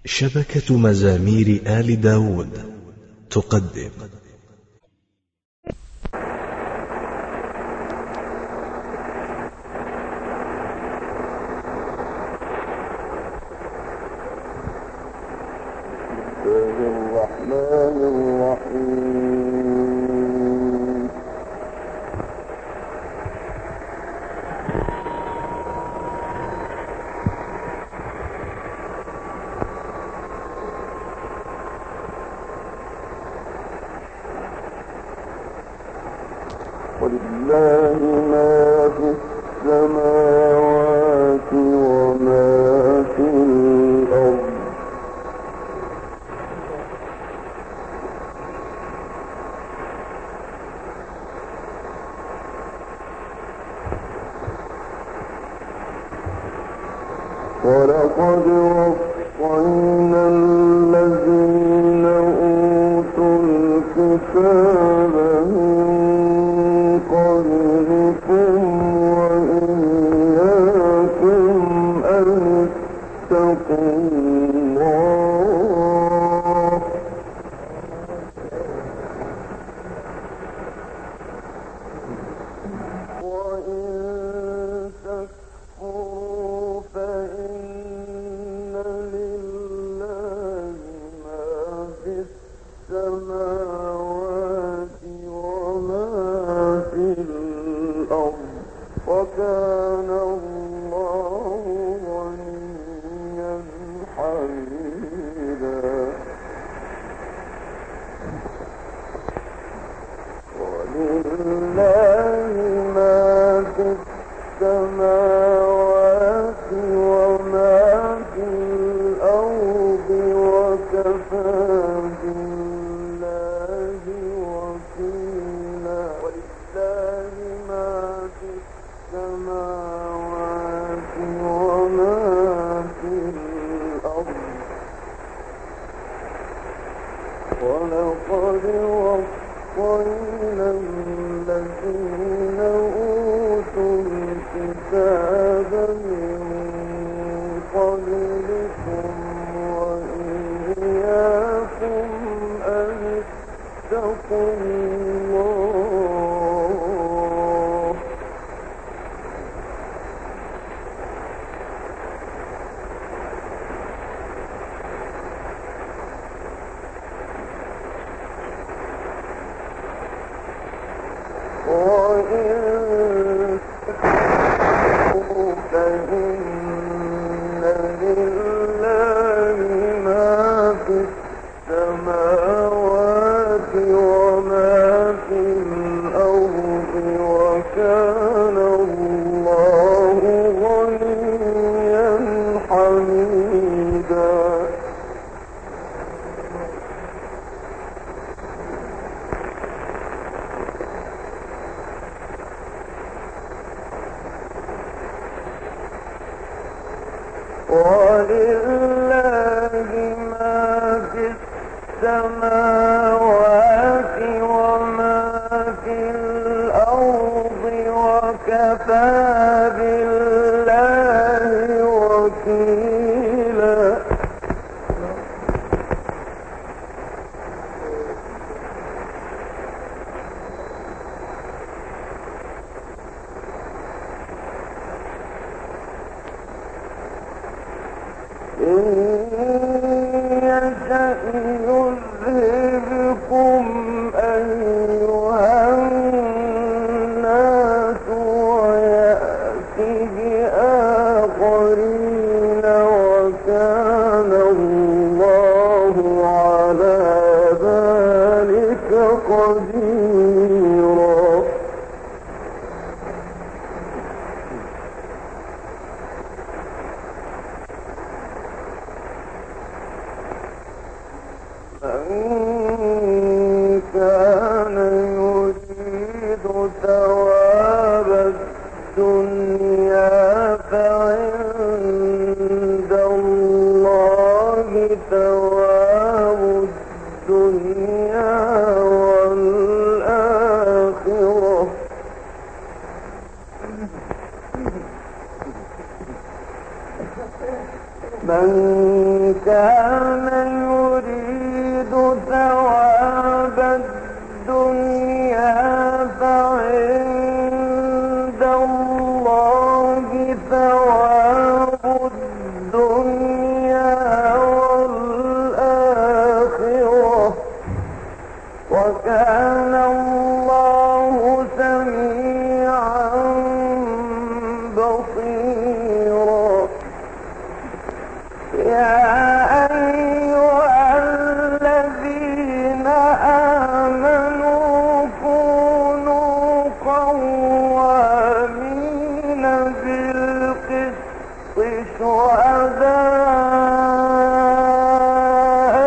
شبكة مزامير آل داود تقدم الرحمن الرحيم. ولله ما في السماوات وما في الأرض ولقد وصينا الذين أوتوا الكتاب من قبلكم وإياكم أن اتقوا الله وإن تكفروا فإن لله ما في السماوات وما في الأرض وكان الله غنيا حميدا. ولله ما في السماوات وما في الأرض وكفى بالله وكيلا. ولله ما في السماوات وما في الأرض ولقد وصينا الذين أوتوا الكتاب من قبلكم وإياكم أن اتقوا الله وإن تكفروا فإن لله ما في السماوات وما في الأرض وكان الله غنيا حميدا. ولله ما في السماوات وما في الأرض وكفى بالله وكيلا. إن يشأ يذهبكم أيها الناس ويأتي بآخرين وكان الله على ذلك قديرا. من كان يريد ثواب الدنيا فعند الله ثواب الدنيا والآخرة من كان يريد ثواب الدنيا فعند الله ثواب الدنيا والآخرة وكان الله سميعا بصيرا. يا أيها الذين آمنوا كونوا قوامين بالقسط شهداء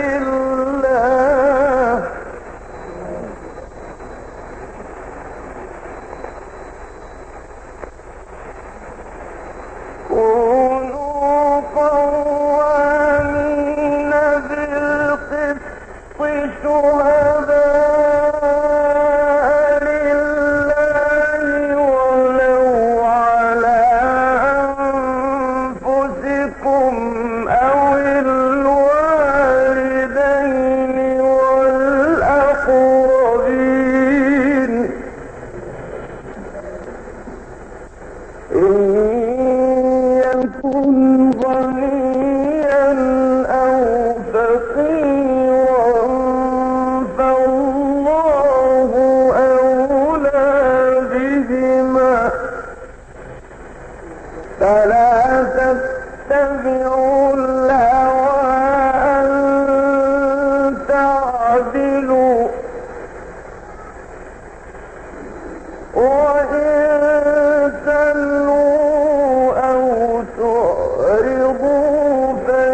لله شهداء لله ولو على أنفسكم أو الوالدين والأقربين إن يكن غنيا أو فقيرا فالله أولى بهما فلا تتبعوا الهوى أن تعدلوا وإن تلووا أو تعرضوا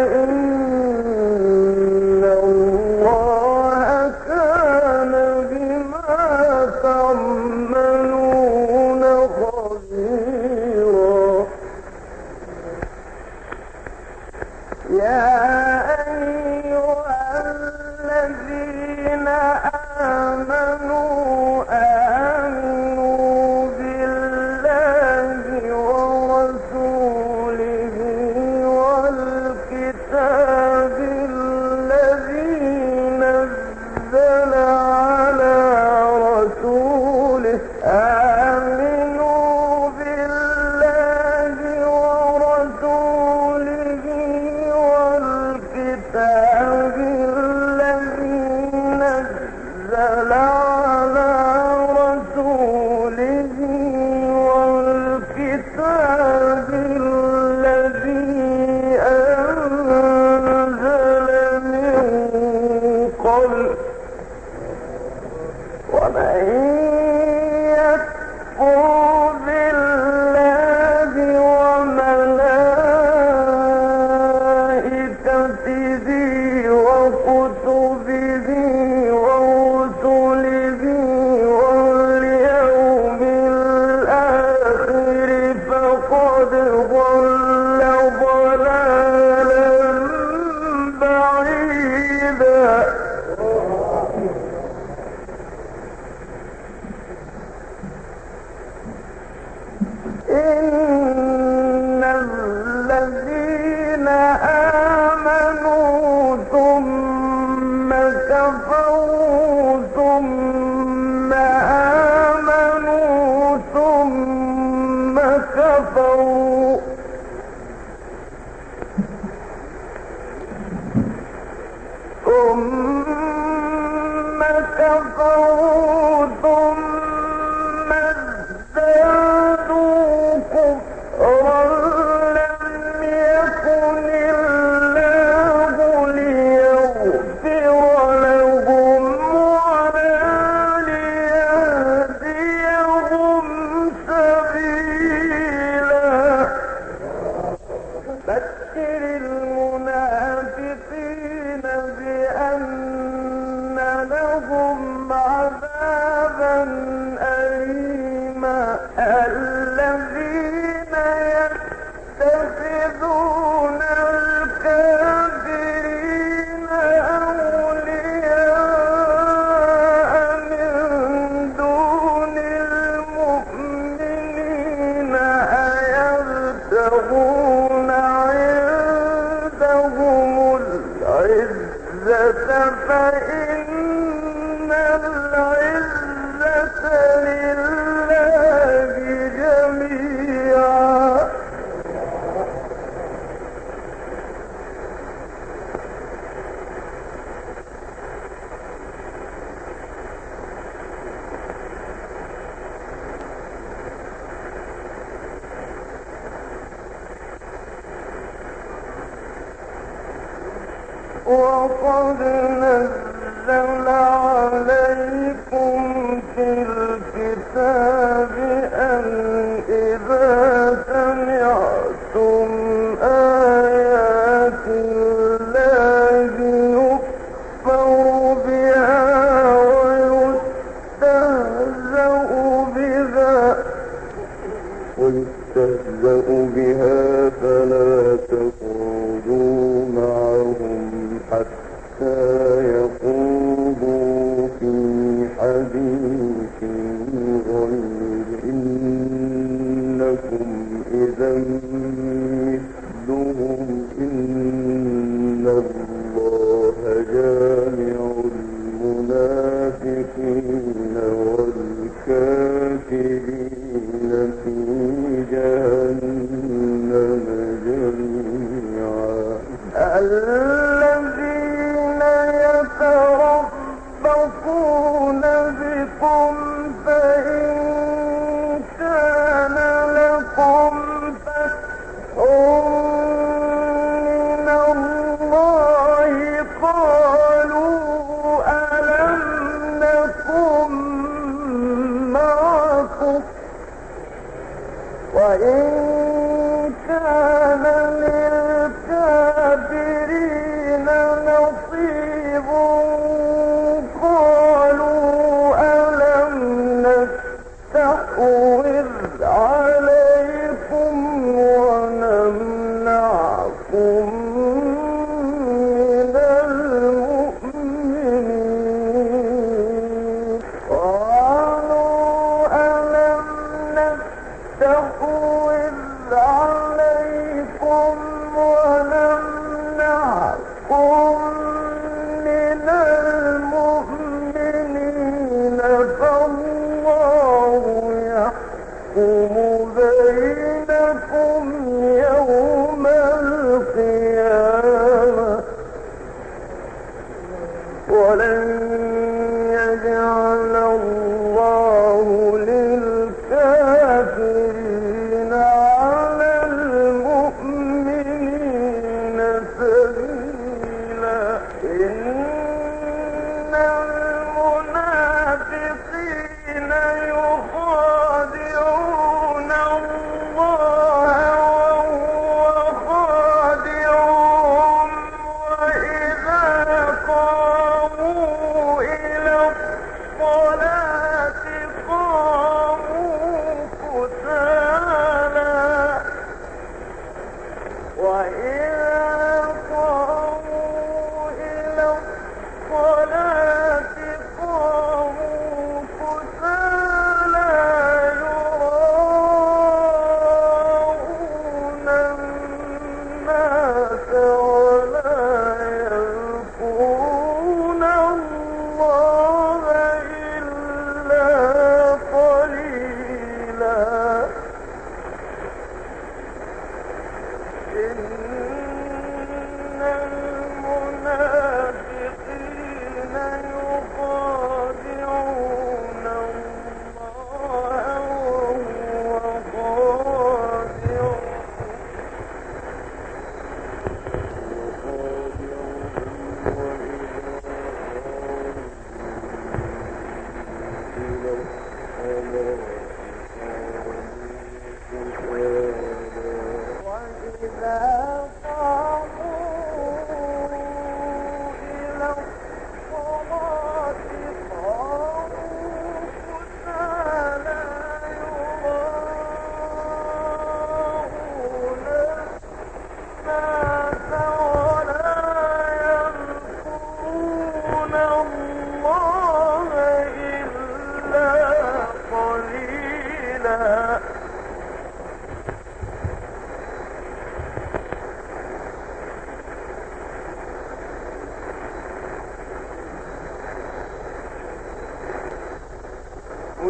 فإن الله كان بما تعملون خبيرا. يا أيها الذين آمنوا آمنوا بالله ورسوله والكتاب الذي نزل على رسوله آمنوا بالله ورسوله والكتاب الذي نزل على رسوله والكتاب الذي أنزل من قبل ومن يكفر بالله وملائكته وكتبه ورسله واليوم الآخر فقد ضل ضلالا بعيدا. إن الذين آمنوا ثم كفروا ثم آمنوا ثم كفروا ثم ازدادوا كفرا لم يكن الله ليغفر لهم ولا ليهديهم سبيلا. بشر المنافقين بأن فإن العزة لله جميعا. وقد نزل عليكم في الكتاب أن إذا سمعتم آيات الله يكفر بها ويستهزأ بها فلا تقعدوا معهم حتى يخوضوا في حديث غيره إنكم إذا مثلهم إن الله جامع المنافقين والكافرين في جهنم جميعا. الذين يتربصون بكم فإن كان لكم فتح من الله قالوا ألم نكن معكم وإن كان للكافرين نصيب قالوا ألم نستحوذ عليكم ونمنعكم من المؤمنين قالوا ألم نستحوذ عليكم ونمنعكم من المؤمنين فالله يحكم بينكم يوم القيامة ولن يجعل الله للكافرين على المؤمنين سبيلا.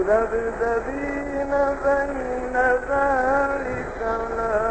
مذبذبين بين ذلك لا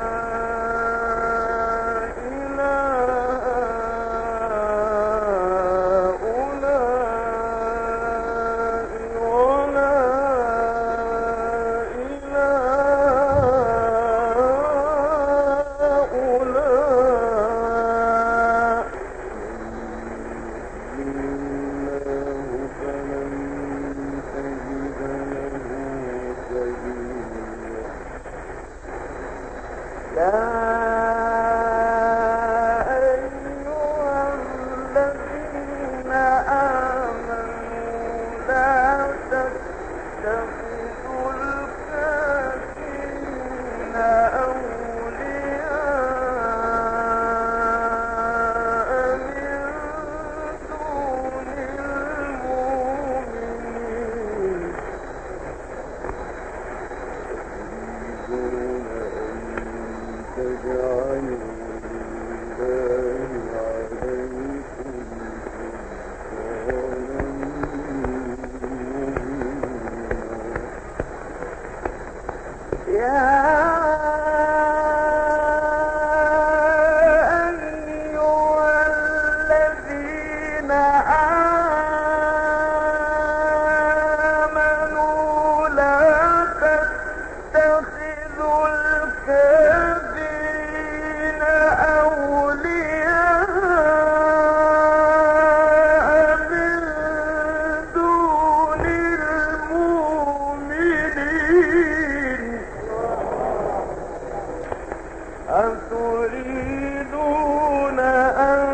أتريدون أن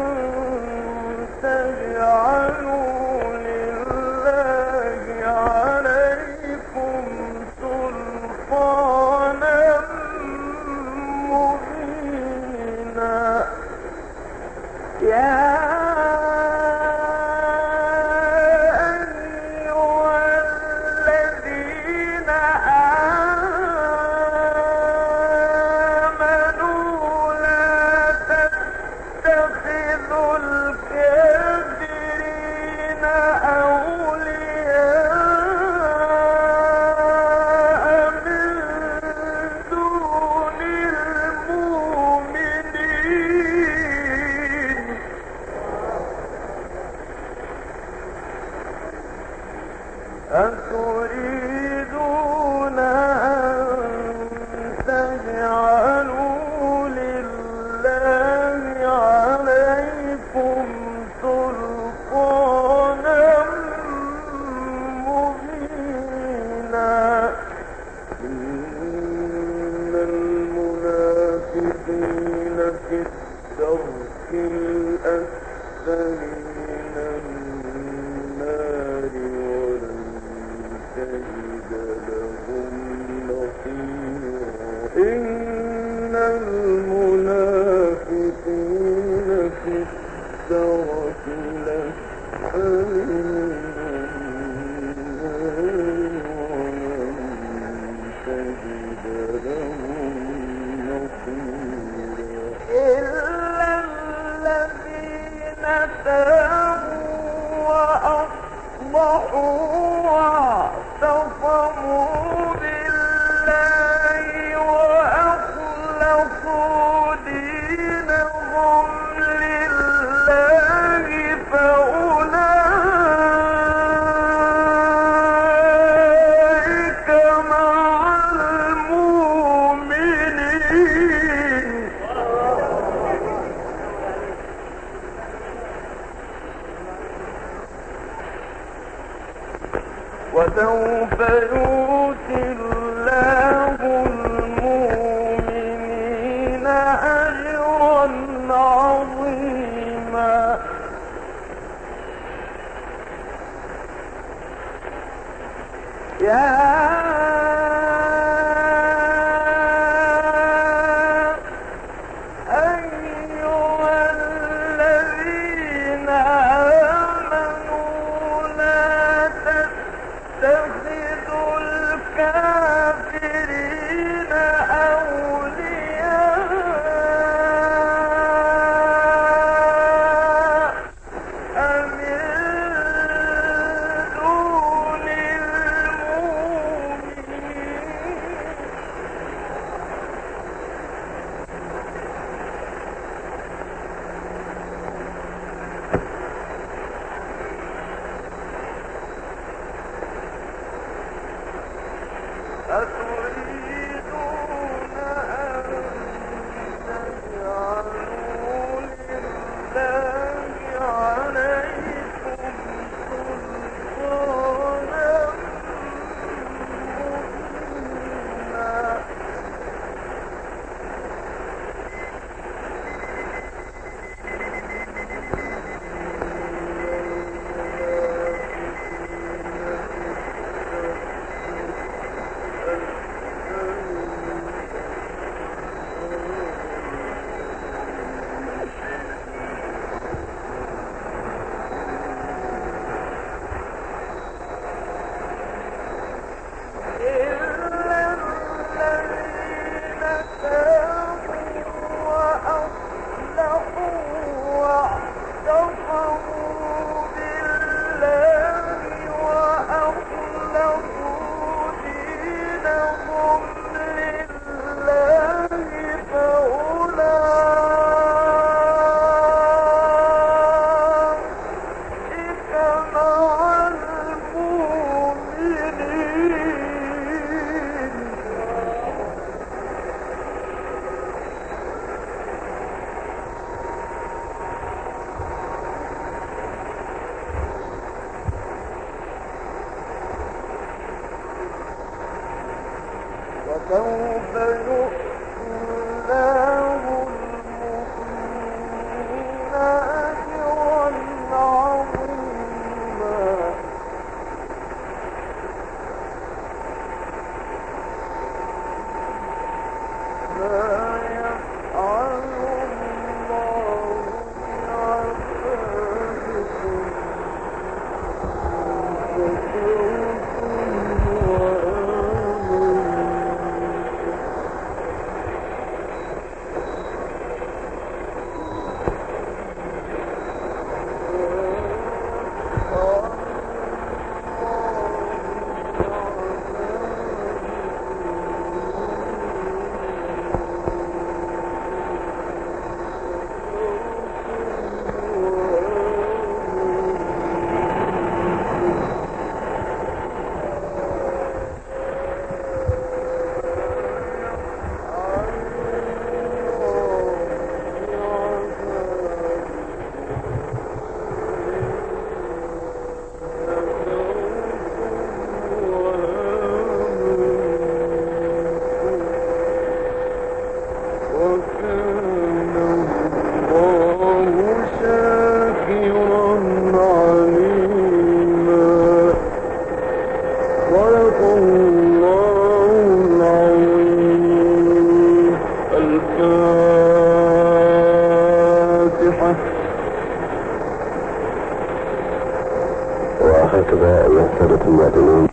تجعلوا لله عليكم سلطانا مبينا يا أتريدون أن تجعلوا لله عليكم سلطانا مبينا إن المنافقين في الدرك الأسفل من النار تجد لهم نصيرا إن المنافقين في الدرك الأسفل من النار تجد لهم نصيرا إلا الذين تابوا وأصلحوا واعتصموا بالله وأخلصوا دينهم لله فأولئك مع المؤمنين وسوف يؤتي الله المؤمنين أجرا عظيما يا أيها الذين آمنوا لا تتخذوا الكافرين أولياء من دون المؤمنين وسوف يؤتي الله المؤمنين أجرا عظيما. ما يفعل الله بعذابكم إن شكرتم وآمنتم. وهكذا أيها السادة المعلمين